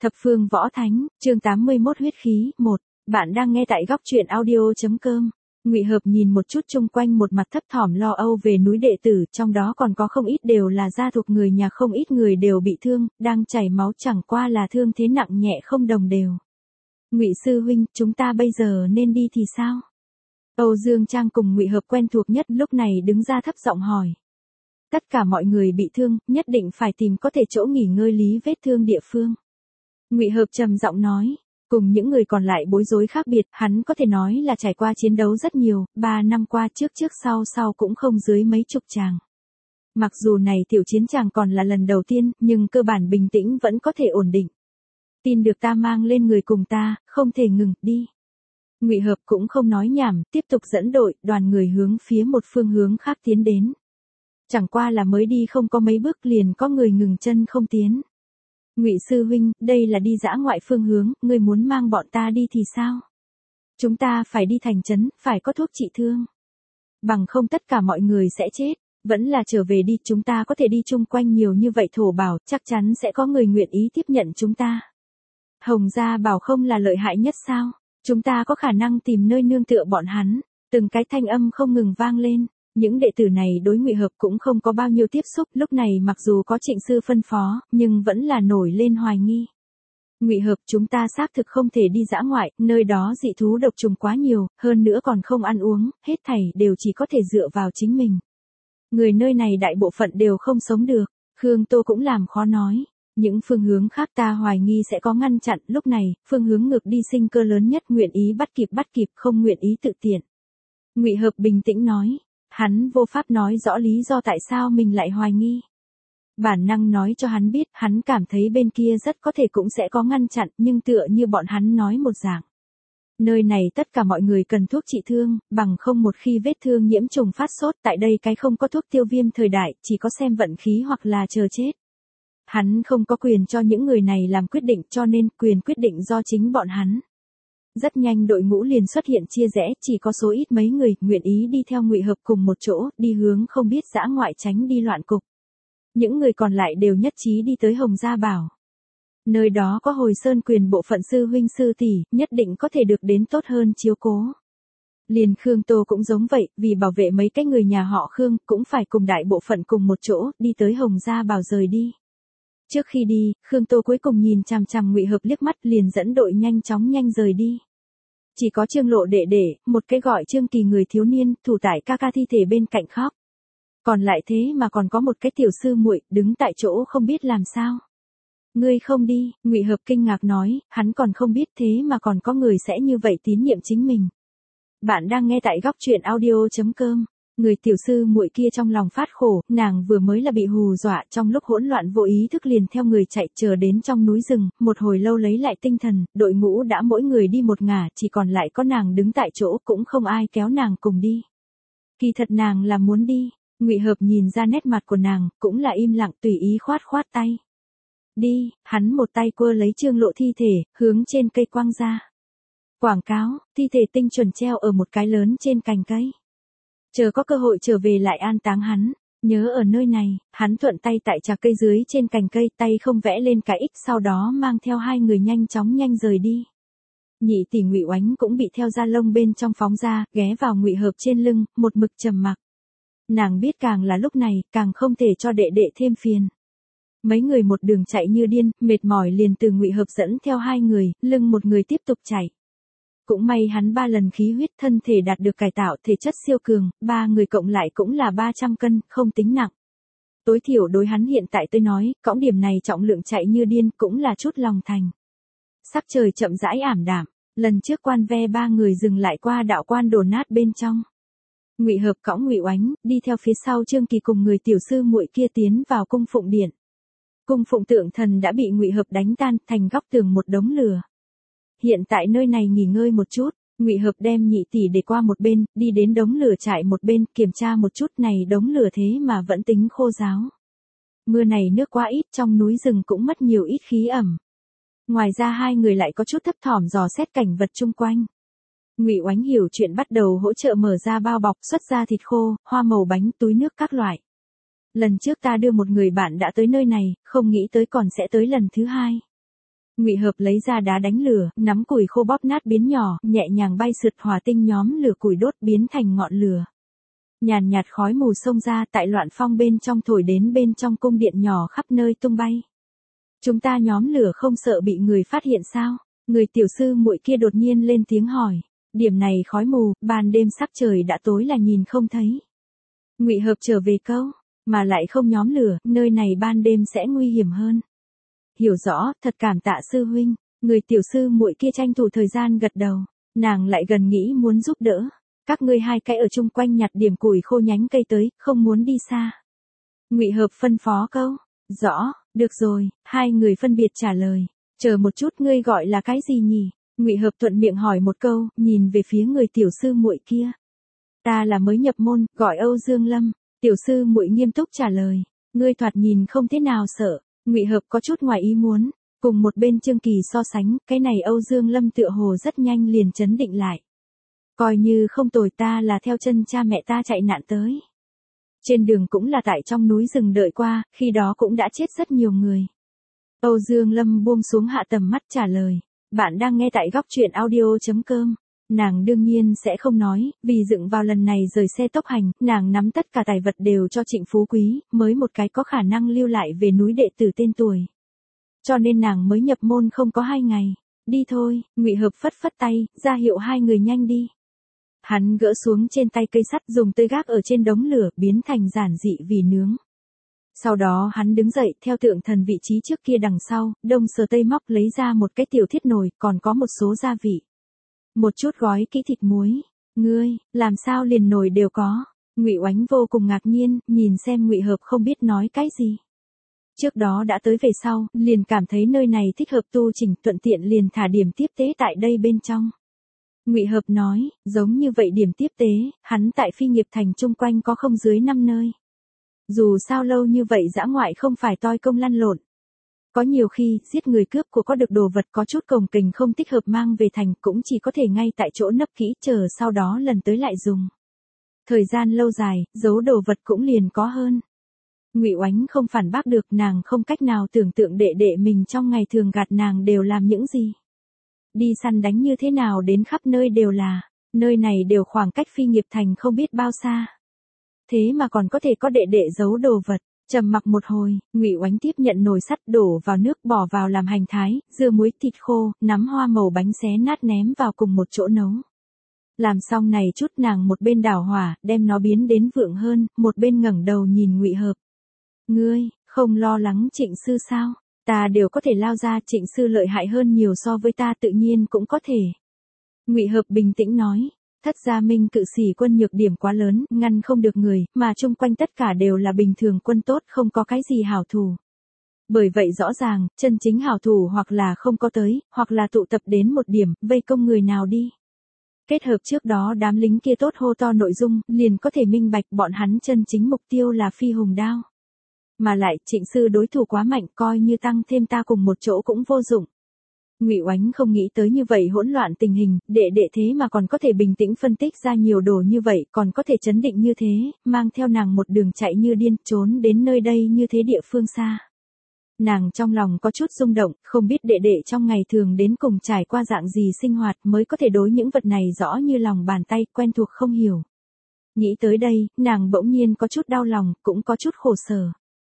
Thập phương võ thánh, chương 81 huyết khí, 1. Bạn đang nghe tại góc truyện audio.com. Ngụy Hợp nhìn một chút chung quanh, một mặt thấp thỏm lo âu về núi đệ tử, trong đó còn có không ít đều là gia thuộc người nhà, không ít người đều bị thương, đang chảy máu, chẳng qua là thương thế nặng nhẹ không đồng đều. Ngụy sư huynh, chúng ta bây giờ nên đi thì sao? Âu Dương Trang cùng Ngụy Hợp quen thuộc nhất, lúc này đứng ra thấp giọng hỏi. Tất cả mọi người bị thương, nhất định phải tìm có thể chỗ nghỉ ngơi lý vết thương địa phương. Ngụy Hợp trầm giọng nói, cùng những người còn lại bối rối khác biệt, hắn có thể nói là trải qua chiến đấu rất nhiều, 3 năm qua trước sau cũng không dưới mấy chục tràng. Mặc dù này tiểu chiến tràng còn là lần đầu tiên, nhưng cơ bản bình tĩnh vẫn có thể ổn định. Tin được ta mang lên người cùng ta, không thể ngừng, đi. Ngụy Hợp cũng không nói nhảm, tiếp tục dẫn đội, đoàn người hướng phía một phương hướng khác tiến đến. Chẳng qua là mới đi không có mấy bước liền có người ngừng chân không tiến. Ngụy sư huynh, đây là đi dã ngoại phương hướng, ngươi muốn mang bọn ta đi thì sao? Chúng ta phải đi thành trấn, phải có thuốc trị thương. Bằng không tất cả mọi người sẽ chết, vẫn là trở về đi, chúng ta có thể đi chung quanh nhiều như vậy thổ bảo, chắc chắn sẽ có người nguyện ý tiếp nhận chúng ta. Hồng Gia Bảo không là lợi hại nhất sao? Chúng ta có khả năng tìm nơi nương tựa bọn hắn. Từng cái thanh âm không ngừng vang lên. Những đệ tử này đối Ngụy Hợp cũng không có bao nhiêu tiếp xúc, lúc này mặc dù có Trịnh sư phân phó, nhưng vẫn là nổi lên hoài nghi. Ngụy Hợp, chúng ta xác thực không thể đi dã ngoại, nơi đó dị thú độc trùng quá nhiều, hơn nữa còn không ăn uống, hết thảy đều chỉ có thể dựa vào chính mình. Người nơi này đại bộ phận đều không sống được, Khương Tô cũng làm khó nói. Những phương hướng khác ta hoài nghi sẽ có ngăn chặn, lúc này, phương hướng ngược đi sinh cơ lớn nhất, nguyện ý bắt kịp, không nguyện ý tự tiện. Ngụy Hợp bình tĩnh nói. Hắn vô pháp nói rõ lý do tại sao mình lại hoài nghi. Bản năng nói cho hắn biết, hắn cảm thấy bên kia rất có thể cũng sẽ có ngăn chặn, nhưng tựa như bọn hắn nói một dạng. Nơi này tất cả mọi người cần thuốc trị thương, bằng không một khi vết thương nhiễm trùng phát sốt, tại đây cái không có thuốc tiêu viêm thời đại, chỉ có xem vận khí hoặc là chờ chết. Hắn không có quyền cho những người này làm quyết định, cho nên quyền quyết định do chính bọn hắn. Rất nhanh đội ngũ liền xuất hiện chia rẽ, chỉ có số ít mấy người nguyện ý đi theo Ngụy Hợp cùng một chỗ, đi hướng không biết dã ngoại, tránh đi loạn cục. Những người còn lại đều nhất trí đi tới Hồng Gia Bảo. Nơi đó có Hồi Sơn quyền bộ phận sư huynh sư tỷ, nhất định có thể được đến tốt hơn chiếu cố. Liền Khương Tô cũng giống vậy, vì bảo vệ mấy cái người nhà họ Khương, cũng phải cùng đại bộ phận cùng một chỗ, đi tới Hồng Gia Bảo rời đi. Trước khi đi, Khương Tô cuối cùng nhìn chằm chằm Ngụy Hợp liếc mắt, liền dẫn đội nhanh chóng rời đi. Chỉ có Trương Lộ đệ đệ, một cái gọi Trương Kỳ người thiếu niên, thủ tại ca thi thể bên cạnh khóc. Còn lại thế mà còn có một cái tiểu sư muội đứng tại chỗ không biết làm sao. Ngươi không đi, Ngụy Hợp kinh ngạc nói, hắn còn không biết thế mà còn có người sẽ như vậy tín nhiệm chính mình. Bạn đang nghe tại góc truyện audio.com. Người tiểu sư muội kia trong lòng phát khổ, nàng vừa mới là bị hù dọa, trong lúc hỗn loạn vô ý thức liền theo người chạy, chờ đến trong núi rừng, một hồi lâu lấy lại tinh thần, đội ngũ đã mỗi người đi một ngả, chỉ còn lại có nàng đứng tại chỗ, cũng không ai kéo nàng cùng đi. Kỳ thật nàng là muốn đi, Ngụy Hợp nhìn ra nét mặt của nàng, cũng là im lặng tùy ý khoát tay. Đi, hắn một tay quơ lấy Trương Lộ thi thể, hướng trên cây quăng ra. Quảng cáo, thi thể tinh chuẩn treo ở một cái lớn trên cành cây. Chờ có cơ hội trở về lại an táng hắn, nhớ ở nơi này, hắn thuận tay tại trà cây dưới trên cành cây, tay không vẽ lên cái X, sau đó mang theo hai người nhanh chóng rời đi. Nhị tỷ Ngụy Oánh cũng bị theo da lông bên trong phóng ra, ghé vào Ngụy Hợp trên lưng, một mực trầm mặc. Nàng biết càng là lúc này, càng không thể cho đệ đệ thêm phiền. Mấy người một đường chạy như điên, mệt mỏi liền từ Ngụy Hợp dẫn theo hai người, lưng một người tiếp tục chạy. Cũng may hắn 3 lần khí huyết, thân thể đạt được cải tạo, thể chất siêu cường, 3 người cộng lại cũng là 300 cân, không tính nặng. Tối thiểu đối hắn hiện tại tôi nói, cõng điểm này trọng lượng chạy như điên cũng là chút lòng thành. Sắc trời chậm rãi ảm đạm, lần trước quan ve 3 người dừng lại qua đạo quan đổ nát bên trong. Ngụy Hợp cõng Ngụy Oánh, đi theo phía sau Trương Kỳ cùng người tiểu sư muội kia tiến vào cung phụng điện. Cung phụng tượng thần đã bị Ngụy Hợp đánh tan, thành góc tường một đống lửa. Hiện tại nơi này nghỉ ngơi một chút, Ngụy Hợp đem nhị tỷ để qua một bên, đi đến đống lửa trại một bên, kiểm tra một chút, này đống lửa thế mà vẫn tính khô ráo. Mưa này nước quá ít, trong núi rừng cũng mất nhiều ít khí ẩm. Ngoài ra hai người lại có chút thấp thỏm dò xét cảnh vật chung quanh. Ngụy Oánh hiểu chuyện, bắt đầu hỗ trợ mở ra bao bọc, xuất ra thịt khô, hoa màu, bánh, túi nước các loại. Lần trước ta đưa một người bạn đã tới nơi này, không nghĩ tới còn sẽ tới lần thứ hai. Ngụy Hợp lấy ra đá đánh lửa, nắm củi khô bóp nát biến nhỏ, nhẹ nhàng bay sượt hỏa tinh nhóm lửa củi đốt biến thành ngọn lửa. Nhàn nhạt khói mù xông ra tại loạn phong bên trong thổi đến bên trong cung điện nhỏ khắp nơi tung bay. Chúng ta nhóm lửa không sợ bị người phát hiện sao? Người tiểu sư muội kia đột nhiên lên tiếng hỏi. Điểm này khói mù, ban đêm sắc trời đã tối là nhìn không thấy. Ngụy Hợp trở về câu, mà lại không nhóm lửa, nơi này ban đêm sẽ nguy hiểm hơn. Hiểu rõ, thật cảm tạ sư huynh. Người tiểu sư muội kia tranh thủ thời gian gật đầu, nàng lại gần nghĩ muốn giúp đỡ. Các ngươi hai cái ở chung quanh nhặt điểm củi khô nhánh cây tới, không muốn đi xa. Ngụy Hợp phân phó câu. Rõ, được rồi, hai người phân biệt trả lời. Chờ một chút, ngươi gọi là cái gì nhỉ? Ngụy Hợp thuận miệng hỏi một câu, nhìn về phía người tiểu sư muội kia. Ta là mới nhập môn, gọi Âu Dương Lâm. Tiểu sư muội nghiêm túc trả lời. Ngươi thoạt nhìn không thế nào sợ. Ngụy Hợp có chút ngoài ý muốn. Cùng một bên Trương Kỳ so sánh, cái này Âu Dương Lâm tựa hồ rất nhanh liền chấn định lại. Coi như không tồi, ta là theo chân cha mẹ ta chạy nạn tới. Trên đường cũng là tại trong núi rừng đợi qua, khi đó cũng đã chết rất nhiều người. Âu Dương Lâm buông xuống hạ tầm mắt trả lời. Bạn đang nghe tại góc truyện audio.com. Nàng đương nhiên sẽ không nói, vì dựng vào lần này rời xe tốc hành, nàng nắm tất cả tài vật đều cho Trịnh Phú Quý, mới một cái có khả năng lưu lại về núi đệ tử tên tuổi. Cho nên nàng mới nhập môn không có 2 ngày. Đi thôi, Ngụy Hợp phất phất tay, ra hiệu hai người nhanh đi. Hắn gỡ xuống trên tay cây sắt dùng tơi gác ở trên đống lửa biến thành giản dị vì nướng. Sau đó hắn đứng dậy theo tượng thần vị trí trước kia đằng sau, đông sờ tây móc lấy ra một cái tiểu thiết nồi, còn có một số gia vị. Một chút gói kỹ thịt muối. Ngươi, làm sao liền nồi đều có? Ngụy Oánh vô cùng ngạc nhiên, nhìn xem Ngụy Hợp không biết nói cái gì. Trước đó đã tới về sau, liền cảm thấy nơi này thích hợp tu chỉnh, thuận tiện liền thả điểm tiếp tế tại đây bên trong. Ngụy Hợp nói, giống như vậy điểm tiếp tế, hắn tại Phi Nghiệp Thành chung quanh có không dưới 5 nơi. Dù sao lâu như vậy dã ngoại không phải toi công lăn lộn. Có nhiều khi, giết người cướp của có được đồ vật có chút cồng kềnh không thích hợp mang về thành cũng chỉ có thể ngay tại chỗ nấp kỹ chờ sau đó lần tới lại dùng. Thời gian lâu dài, giấu đồ vật cũng liền có hơn. Ngụy Oánh không phản bác được, nàng không cách nào tưởng tượng đệ đệ mình trong ngày thường gạt nàng đều làm những gì. Đi săn đánh như thế nào đến khắp nơi đều là, nơi này đều khoảng cách Phi Nghiệp Thành không biết bao xa. Thế mà còn có thể có đệ đệ giấu đồ vật. Trầm mặc một hồi, Ngụy Oánh tiếp nhận nồi sắt đổ vào nước bỏ vào làm hành thái, dưa muối thịt khô, nắm hoa màu bánh xé nát ném vào cùng một chỗ nấu. Làm xong này chút nàng một bên đảo hỏa, đem nó biến đến vượng hơn, một bên ngẩng đầu nhìn Ngụy Hợp. Ngươi, không lo lắng Trịnh sư sao? Ta đều có thể lao ra, Trịnh sư lợi hại hơn nhiều so với ta tự nhiên cũng có thể. Ngụy Hợp bình tĩnh nói. Thất gia Minh cự sĩ quân nhược điểm quá lớn, ngăn không được người, mà chung quanh tất cả đều là bình thường quân tốt, không có cái gì hảo thủ. Bởi vậy rõ ràng, chân chính hảo thủ hoặc là không có tới, hoặc là tụ tập đến một điểm, vây công người nào đi. Kết hợp trước đó đám lính kia tốt hô to nội dung, liền có thể minh bạch bọn hắn chân chính mục tiêu là Phi Hùng Đao. Mà lại, Trịnh sư đối thủ quá mạnh, coi như tăng thêm ta cùng một chỗ cũng vô dụng. Ngụy Oánh không nghĩ tới như vậy hỗn loạn tình hình, đệ đệ thế mà còn có thể bình tĩnh phân tích ra nhiều đồ như vậy, còn có thể chấn định như thế, mang theo nàng một đường chạy như điên, trốn đến nơi đây như thế địa phương xa. Nàng trong lòng có chút rung động, không biết đệ đệ trong ngày thường đến cùng trải qua dạng gì sinh hoạt mới có thể đối những vật này rõ như lòng bàn tay, quen thuộc không hiểu. Nghĩ tới đây, nàng bỗng nhiên có chút đau lòng, cũng có chút khổ sở.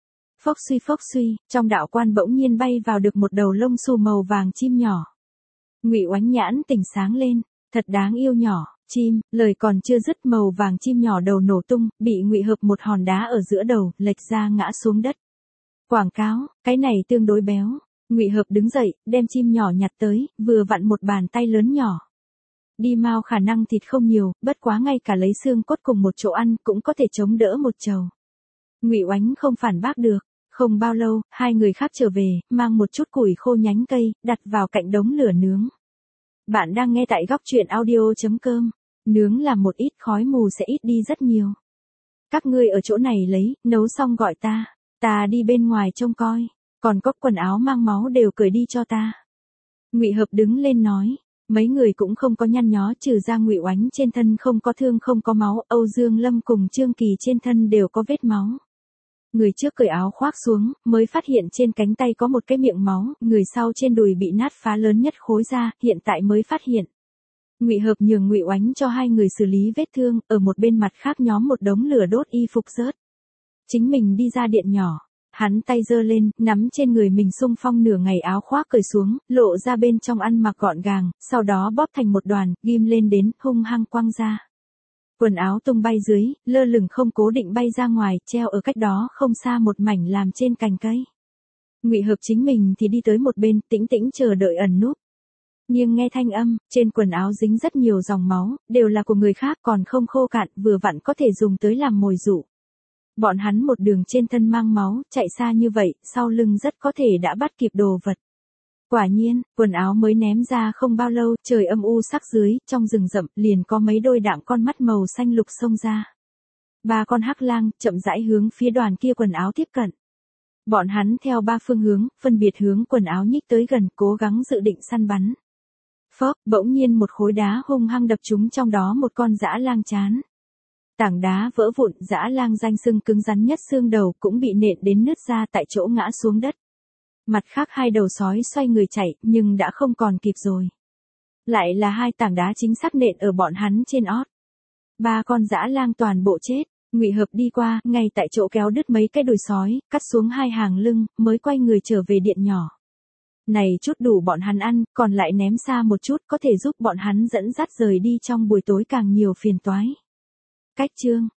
Phốc suy, trong đạo quan bỗng nhiên bay vào được một đầu lông xù màu vàng chim nhỏ. Ngụy Oánh nhãn tỉnh sáng lên, thật đáng yêu nhỏ, chim, lời còn chưa dứt màu vàng chim nhỏ đầu nổ tung, bị Ngụy Hợp một hòn đá ở giữa đầu, lệch ra ngã xuống đất. Quảng cáo, cái này tương đối béo. Ngụy Hợp đứng dậy, đem chim nhỏ nhặt tới, vừa vặn một bàn tay lớn nhỏ. Đi mau khả năng thịt không nhiều, bất quá ngay cả lấy xương cốt cùng một chỗ ăn cũng có thể chống đỡ một chầu. Ngụy Oánh không phản bác được. Không bao lâu, hai người khác trở về, mang một chút củi khô nhánh cây, đặt vào cạnh đống lửa nướng. Bạn đang nghe tại góc truyện audio.com. Nướng làm một ít khói mù sẽ ít đi rất nhiều. Các ngươi ở chỗ này lấy, nấu xong gọi ta. Ta đi bên ngoài trông coi. Còn có quần áo mang máu đều cởi đi cho ta. Ngụy Hợp đứng lên nói. Mấy người cũng không có nhăn nhó, trừ ra Ngụy Oánh trên thân không có thương không có máu, Âu Dương Lâm cùng Trương Kỳ trên thân đều có vết máu. Người trước cởi áo khoác xuống, mới phát hiện trên cánh tay có một cái miệng máu, người sau trên đùi bị nát phá lớn nhất khối ra, hiện tại mới phát hiện. Ngụy Hợp nhường Ngụy Oánh cho hai người xử lý vết thương, ở một bên mặt khác nhóm một đống lửa đốt y phục rớt. Chính mình đi ra điện nhỏ, hắn tay giơ lên, nắm trên người mình xung phong nửa ngày áo khoác cởi xuống, lộ ra bên trong ăn mặc gọn gàng, sau đó bóp thành một đoàn, ghim lên đến, hung hăng quăng ra. Quần áo tung bay dưới, lơ lửng không cố định bay ra ngoài, treo ở cách đó không xa một mảnh làm trên cành cây. Ngụy Hợp chính mình thì đi tới một bên, tĩnh tĩnh chờ đợi ẩn núp. Nhưng nghe thanh âm, trên quần áo dính rất nhiều dòng máu, đều là của người khác còn không khô cạn, vừa vặn có thể dùng tới làm mồi dụ. Bọn hắn một đường trên thân mang máu, chạy xa như vậy, sau lưng rất có thể đã bắt kịp đồ vật. Quả nhiên, quần áo mới ném ra không bao lâu, trời âm u sắc dưới, trong rừng rậm, liền có mấy đôi đạm con mắt màu xanh lục xông ra. Ba con hắc lang, chậm rãi hướng phía đoàn kia quần áo tiếp cận. Bọn hắn theo ba phương hướng, phân biệt hướng quần áo nhích tới gần, cố gắng dự định săn bắn. Phốc, bỗng nhiên một khối đá hung hăng đập trúng trong đó một con dã lang trán. Tảng đá vỡ vụn, dã lang danh xưng cứng rắn nhất xương đầu cũng bị nện đến nứt ra tại chỗ ngã xuống đất. Mặt khác hai đầu sói xoay người chạy, nhưng đã không còn kịp rồi. Lại là hai tảng đá chính xác nện ở bọn hắn trên ót. Ba con dã lang toàn bộ chết, Ngụy Hợp đi qua, ngay tại chỗ kéo đứt mấy cái đùi sói, cắt xuống hai hàng lưng, mới quay người trở về điện nhỏ. Này chút đủ bọn hắn ăn, còn lại ném xa một chút có thể giúp bọn hắn dẫn dắt rời đi trong buổi tối càng nhiều phiền toái. Cách chương